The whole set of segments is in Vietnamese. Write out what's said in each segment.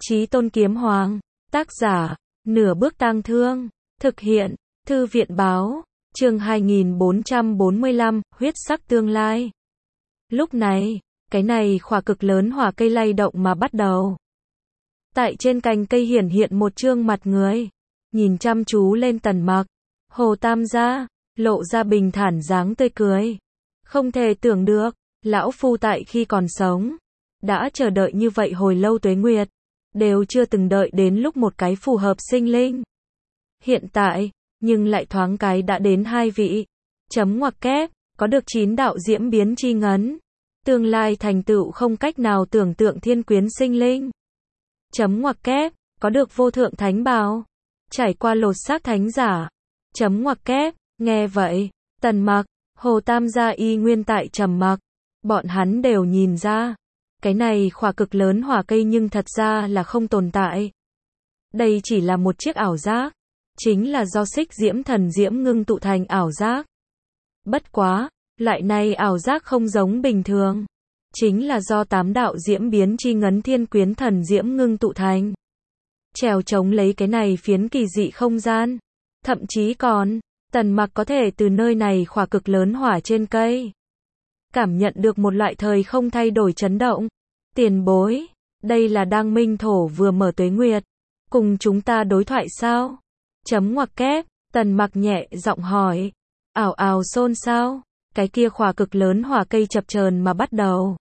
Chí Tôn Kiếm Hoàng, tác giả, Nửa Bước Tang Thương, thực hiện, Thư viện báo, chương 2445, huyết sắc tương lai. Lúc này, cái này khỏa cực lớn hỏa cây lay động mà bắt đầu. Tại trên cành cây hiển hiện một trương mặt người, nhìn chăm chú lên Tần Mặc, Hồ Tam gia, lộ ra bình thản dáng tươi cười. Không thể tưởng được, lão phu tại khi còn sống, đã chờ đợi như vậy hồi lâu tuế nguyệt, đều chưa từng đợi đến lúc một cái phù hợp sinh linh. Hiện tại, nhưng lại thoáng cái đã đến hai vị, chấm ngoặc kép, có được 9 đạo diễm biến chi ngấn, tương lai thành tựu không cách nào tưởng tượng thiên quyến sinh linh. Chấm ngoặc kép, có được vô thượng thánh bào, trải qua lột xác thánh giả. Chấm ngoặc kép, nghe vậy, Tần Mặc, Hồ Tam gia y nguyên tại trầm mặc, bọn hắn đều nhìn ra, cái này khỏa cực lớn hỏa cây nhưng thật ra là không tồn tại. Đây chỉ là một chiếc ảo giác, chính là do xích diễm thần diễm ngưng tụ thành ảo giác. Bất quá, loại này ảo giác không giống bình thường, chính là do 8 đạo diễm biến chi ngấn thiên quyến thần diễm ngưng tụ thành. Trèo chống lấy cái này phiến kỳ dị không gian, thậm chí còn, Tần Mặc có thể từ nơi này khỏa cực lớn hỏa trên cây, cảm nhận được một loại thời không thay đổi chấn động. Tiền bối, đây là đang minh thổ vừa mở tuế nguyệt, cùng chúng ta đối thoại sao? Chấm ngoặc kép, Tần Mặc nhẹ giọng hỏi. Ảo ảo xôn xao, cái kia khỏa cực lớn hỏa cây chập chờn mà bắt đầu.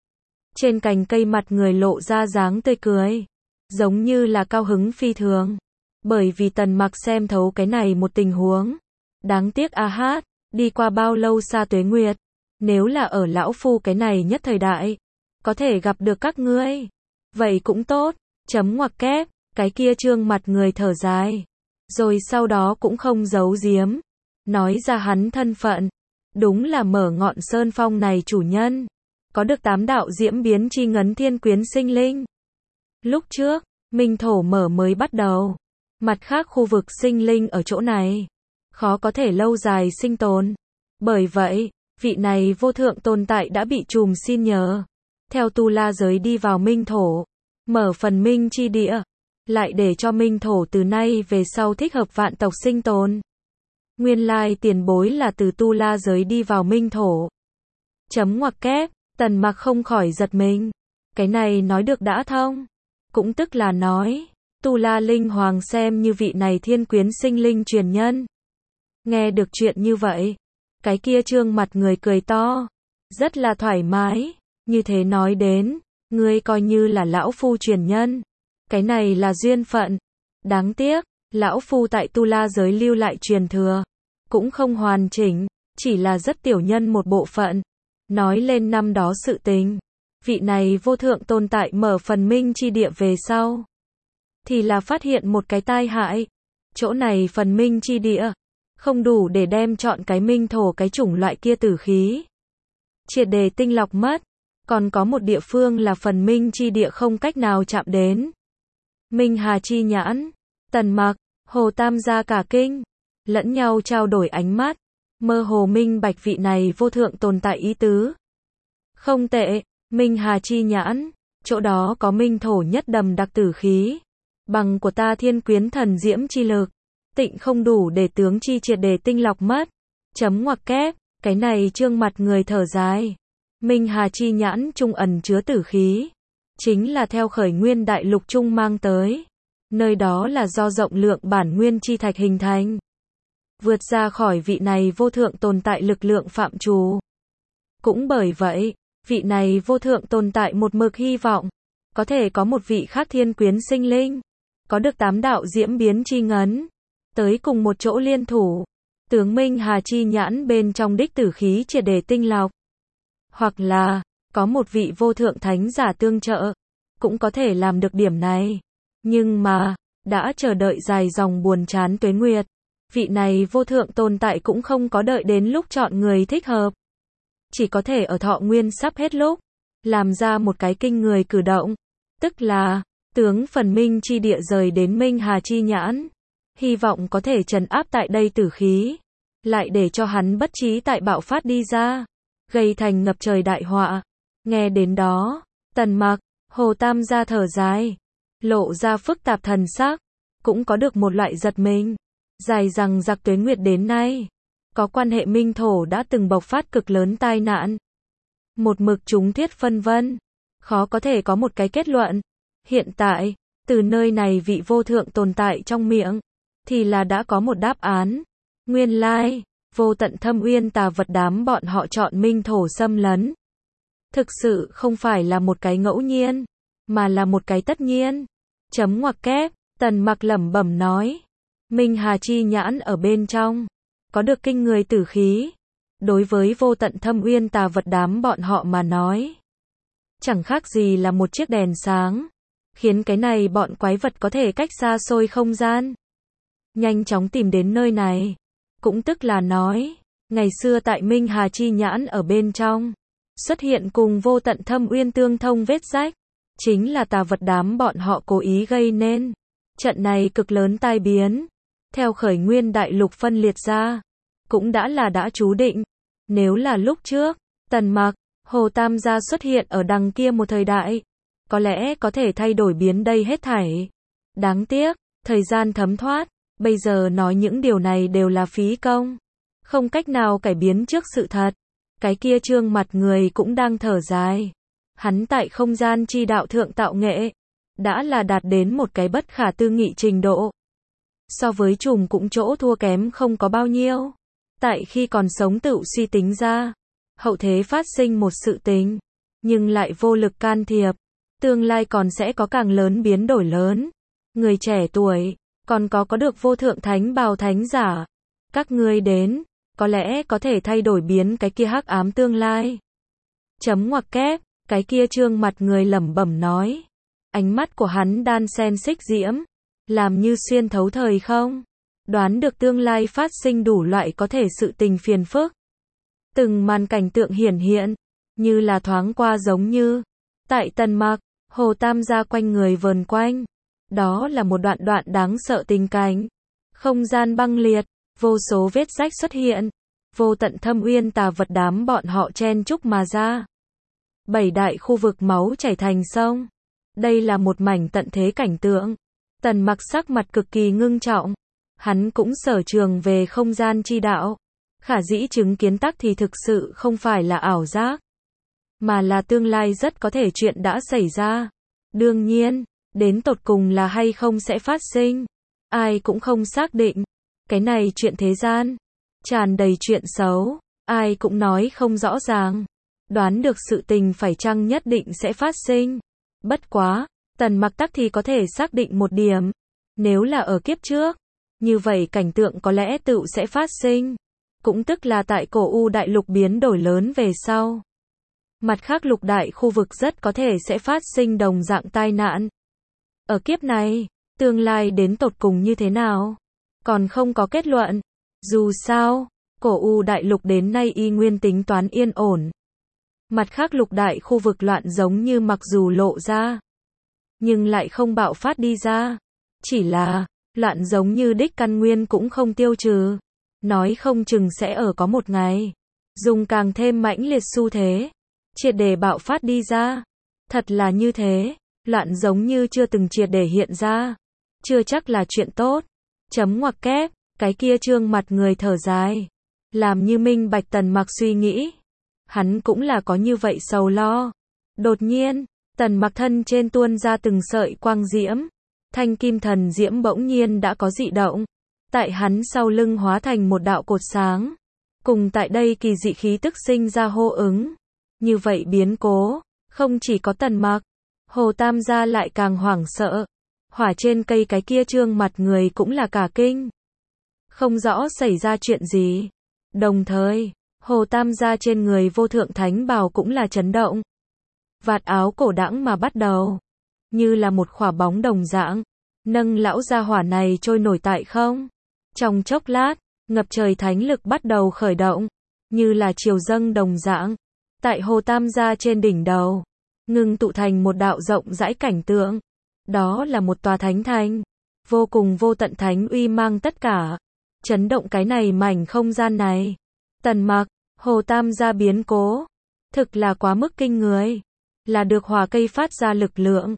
Trên cành cây mặt người lộ ra dáng tươi cười, giống như là cao hứng phi thường, bởi vì Tần Mặc xem thấu cái này một tình huống. Đáng tiếc a hát, đi qua bao lâu xa tuế nguyệt, nếu là ở lão phu cái này nhất thời đại, có thể gặp được các ngươi, vậy cũng tốt. Chấm ngoặc kép, cái kia trương mặt người thở dài, rồi sau đó cũng không giấu giếm, nói ra hắn thân phận, đúng là mở ngọn sơn phong này chủ nhân, có được 8 đạo diễm biến chi ngấn thiên quyến sinh linh. Lúc trước, minh thổ mở mới bắt đầu, mặt khác khu vực sinh linh ở chỗ này, khó có thể lâu dài sinh tồn. Bởi vậy, vị này vô thượng tồn tại đã bị trùm xin nhờ, theo tu la giới đi vào minh thổ, mở phần minh chi địa, lại để cho minh thổ từ nay về sau thích hợp vạn tộc sinh tồn. Nguyên lai tiền bối là từ tu la giới đi vào minh thổ. Chấm ngoặc kép, Tần Mặc không khỏi giật mình. Cái này nói được đã thông. Cũng tức là nói, tu la linh hoàng xem như vị này thiên quyến sinh linh truyền nhân. Nghe được chuyện như vậy, cái kia trương mặt người cười to, rất là thoải mái. Như thế nói đến, ngươi coi như là lão phu truyền nhân, cái này là duyên phận. Đáng tiếc, lão phu tại tu la giới lưu lại truyền thừa, cũng không hoàn chỉnh, chỉ là rất tiểu nhân một bộ phận. Nói lên năm đó sự tình, vị này vô thượng tồn tại mở phần minh chi địa về sau, thì là phát hiện một cái tai hại. Chỗ này phần minh chi địa, không đủ để đem chọn cái minh thổ cái chủng loại kia tử khí triệt để tinh lọc mất. Còn có một địa phương là phần minh chi địa không cách nào chạm đến. Minh Hà chi nhãn, Tần Mặc, Hồ Tam gia cả kinh, lẫn nhau trao đổi ánh mắt, mơ hồ minh bạch vị này vô thượng tồn tại ý tứ. Không tệ, Minh Hà chi nhãn, chỗ đó có minh thổ nhất đầm đặc tử khí, bằng của ta thiên quyến thần diễm chi lực, tịnh không đủ để tướng chi triệt để tinh lọc mất. Chấm ngoặc kép, cái này trương mặt người thở dài. Minh Hà chi nhãn trung ẩn chứa tử khí, chính là theo khởi nguyên đại lục trung mang tới. Nơi đó là do rộng lượng bản nguyên chi thạch hình thành, vượt ra khỏi vị này vô thượng tồn tại lực lượng phạm trù. Cũng bởi vậy, vị này vô thượng tồn tại một mực hy vọng, có thể có một vị khác thiên quyến sinh linh, có được 8 đạo diễm biến chi ngấn, tới cùng một chỗ liên thủ, tướng Minh Hà chi nhãn bên trong đích tử khí triệt để tinh lọc. Hoặc là, có một vị vô thượng thánh giả tương trợ, cũng có thể làm được điểm này. Nhưng mà, đã chờ đợi dài dòng buồn chán tuế nguyệt, vị này vô thượng tồn tại cũng không có đợi đến lúc chọn người thích hợp. Chỉ có thể ở thọ nguyên sắp hết lúc, làm ra một cái kinh người cử động, tức là, tướng phần minh chi địa rời đến Minh Hà chi nhãn, hy vọng có thể trấn áp tại đây tử khí, lại để cho hắn bất trí tại bạo phát đi ra, gây thành ngập trời đại họa. Nghe đến đó, Tần Mặc, Hồ Tam gia thở dài, lộ ra phức tạp thần sắc, cũng có được một loại giật mình. Dài rằng giặc tuế nguyệt đến nay, có quan hệ minh thổ đã từng bộc phát cực lớn tai nạn. Một mực chúng thuyết phân vân, khó có thể có một cái kết luận. Hiện tại, từ nơi này vị vô thượng tồn tại trong miệng, thì là đã có một đáp án. Nguyên lai, vô tận thâm uyên tà vật đám bọn họ chọn minh thổ xâm lấn. Thực sự không phải là một cái ngẫu nhiên, mà là một cái tất nhiên. Chấm ngoặc kép, Tần Mặc lẩm bẩm nói. Minh Hà chi nhãn ở bên trong, có được kinh người tử khí. Đối với vô tận thâm uyên tà vật đám bọn họ mà nói, chẳng khác gì là một chiếc đèn sáng, khiến cái này bọn quái vật có thể cách xa xôi không gian, nhanh chóng tìm đến nơi này. Cũng tức là nói, ngày xưa tại Minh Hà chi nhãn ở bên trong, xuất hiện cùng vô tận thâm uyên tương thông vết rách, chính là tà vật đám bọn họ cố ý gây nên. Trận này cực lớn tai biến, theo khởi nguyên đại lục phân liệt ra, cũng đã chú định. Nếu là lúc trước, Tần Mặc, Hồ Tam gia xuất hiện ở đằng kia một thời đại, có lẽ có thể thay đổi biến đây hết thảy. Đáng tiếc, thời gian thấm thoát, bây giờ nói những điều này đều là phí công, không cách nào cải biến trước sự thật. Cái kia trương mặt người cũng đang thở dài. Hắn tại không gian chi đạo thượng tạo nghệ, đã là đạt đến một cái bất khả tư nghị trình độ. So với trùm cũng chỗ thua kém không có bao nhiêu. Tại khi còn sống tự suy tính ra, hậu thế phát sinh một sự tình, nhưng lại vô lực can thiệp. Tương lai còn sẽ có càng lớn biến đổi lớn. Người trẻ tuổi, còn có được vô thượng thánh bào thánh giả. Các ngươi đến, có lẽ có thể thay đổi biến cái kia hắc ám tương lai. Chấm ngoặc kép, cái kia trương mặt người lẩm bẩm nói. Ánh mắt của hắn đan xen xích diễm, làm như xuyên thấu thời không. Đoán được tương lai phát sinh đủ loại có thể sự tình phiền phức. Từng màn cảnh tượng hiển hiện, như là thoáng qua giống như, tại Tần Mặc, Hồ Tam gia quanh người vờn quanh. Đó là một đoạn đáng sợ tình cảnh. Không gian băng liệt, vô số vết rách xuất hiện, vô tận thâm uyên tà vật đám bọn họ chen chúc mà ra. 7 đại khu vực máu chảy thành sông. Đây là một mảnh tận thế cảnh tượng. Tần Mặc sắc mặt cực kỳ ngưng trọng. Hắn cũng sở trường về không gian chi đạo. Khả dĩ chứng kiến tắc thì thực sự không phải là ảo giác, mà là tương lai rất có thể chuyện đã xảy ra. Đương nhiên, đến tột cùng là hay không sẽ phát sinh, ai cũng không xác định. Cái này chuyện thế gian, tràn đầy chuyện xấu, ai cũng nói không rõ ràng. Đoán được sự tình phải chăng nhất định sẽ phát sinh. Bất quá, Tần Mặc tắc thì có thể xác định một điểm. Nếu là ở kiếp trước, như vậy cảnh tượng có lẽ tự sẽ phát sinh. Cũng tức là tại cổ U đại lục biến đổi lớn về sau. Mặt khác lục đại khu vực rất có thể sẽ phát sinh đồng dạng tai nạn. Ở kiếp này, tương lai đến tột cùng như thế nào, còn không có kết luận. Dù sao, cổ U đại lục đến nay y nguyên tính toán yên ổn. Mặt khác lục đại khu vực loạn giống như mặc dù lộ ra, nhưng lại không bạo phát đi ra. Chỉ là, loạn giống như đích căn nguyên cũng không tiêu trừ. Nói không chừng sẽ ở có một ngày, dùng càng thêm mãnh liệt xu thế, triệt để bạo phát đi ra. Thật là như thế, loạn giống như chưa từng triệt để hiện ra, chưa chắc là chuyện tốt. Chấm ngoặc kép, cái kia trương mặt người thở dài, làm như minh bạch Tần Mặc suy nghĩ. Hắn cũng là có như vậy sầu lo. Đột nhiên, Tần Mặc thân trên tuôn ra từng sợi quang diễm, thanh kim thần diễm bỗng nhiên đã có dị động. Tại hắn sau lưng hóa thành một đạo cột sáng, cùng tại đây kỳ dị khí tức sinh ra hô ứng. Như vậy biến cố, không chỉ có Tần Mặc, Hồ Tam gia lại càng hoảng sợ. Hỏa trên cây cái kia trương mặt người cũng là cả kinh, không rõ xảy ra chuyện gì. Đồng thời, Hồ Tam gia trên người vô thượng thánh bào cũng là chấn động. Vạt áo cổ đãng mà bắt đầu, như là một khỏa bóng đồng dạng, nâng lão gia hỏa này trôi nổi tại không. Trong chốc lát, ngập trời thánh lực bắt đầu khởi động, như là triều dâng đồng dạng. Tại Hồ Tam gia trên đỉnh đầu, ngưng tụ thành một đạo rộng rãi cảnh tượng. Đó là một tòa thánh thành, vô cùng vô tận thánh uy mang tất cả, chấn động cái này mảnh không gian này. Tần Mặc, Hồ Tam gia biến cố, thực là quá mức kinh người, là được hỏa cây phát ra lực lượng,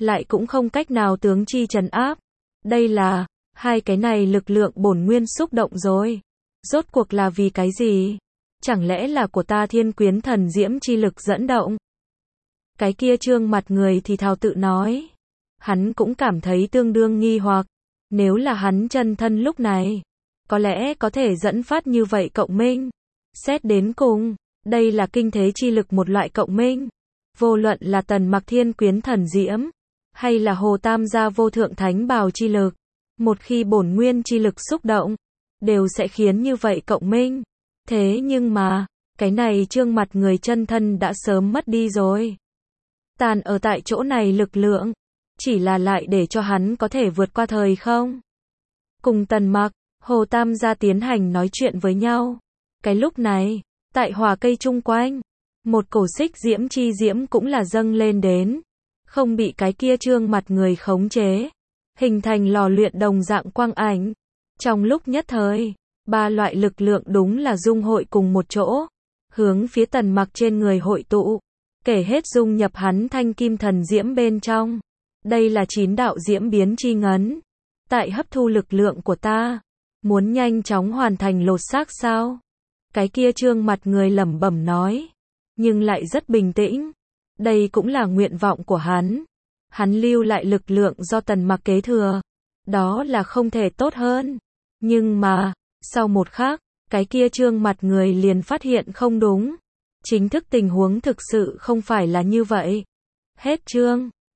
lại cũng không cách nào tướng chi trấn áp. Đây là, hai cái này lực lượng bổn nguyên xúc động rồi. Rốt cuộc là vì cái gì? Chẳng lẽ là của ta Thiên Quyến Thần Diễm chi lực dẫn động? Cái kia trương mặt người thì thào tự nói. Hắn cũng cảm thấy tương đương nghi hoặc. Nếu là hắn chân thân lúc này, có lẽ có thể dẫn phát như vậy cộng minh. Xét đến cùng, đây là kinh thế chi lực một loại cộng minh. Vô luận là Tần Mặc Thiên Quyến Thần Diễm, hay là Hồ Tam gia vô thượng thánh bào chi lực, một khi bổn nguyên chi lực xúc động, đều sẽ khiến như vậy cộng minh. Thế nhưng mà, cái này trương mặt người chân thân đã sớm mất đi rồi. Tàn ở tại chỗ này lực lượng, chỉ là lại để cho hắn có thể vượt qua thời không. Cùng Tần Mặc, Hồ Tam gia tiến hành nói chuyện với nhau. Cái lúc này, tại hỏa cây chung quanh, một cổ xích diễm chi diễm cũng là dâng lên đến, không bị cái kia trương mặt người khống chế, hình thành lò luyện đồng dạng quang ảnh. Trong lúc nhất thời, ba loại lực lượng đúng là dung hội cùng một chỗ, hướng phía Tần Mặc trên người hội tụ, kể hết dung nhập hắn thanh kim thần diễm bên trong. Đây là 9 đạo diễm biến chi ngấn. Tại hấp thu lực lượng của ta, muốn nhanh chóng hoàn thành lột xác sao? Cái kia trương mặt người lẩm bẩm nói, nhưng lại rất bình tĩnh. Đây cũng là nguyện vọng của hắn. Hắn lưu lại lực lượng do Tần Mặc kế thừa. Đó là không thể tốt hơn. Nhưng mà, sau một khắc, cái kia trương mặt người liền phát hiện không đúng. Chính thức tình huống thực sự không phải là như vậy. Hết chương.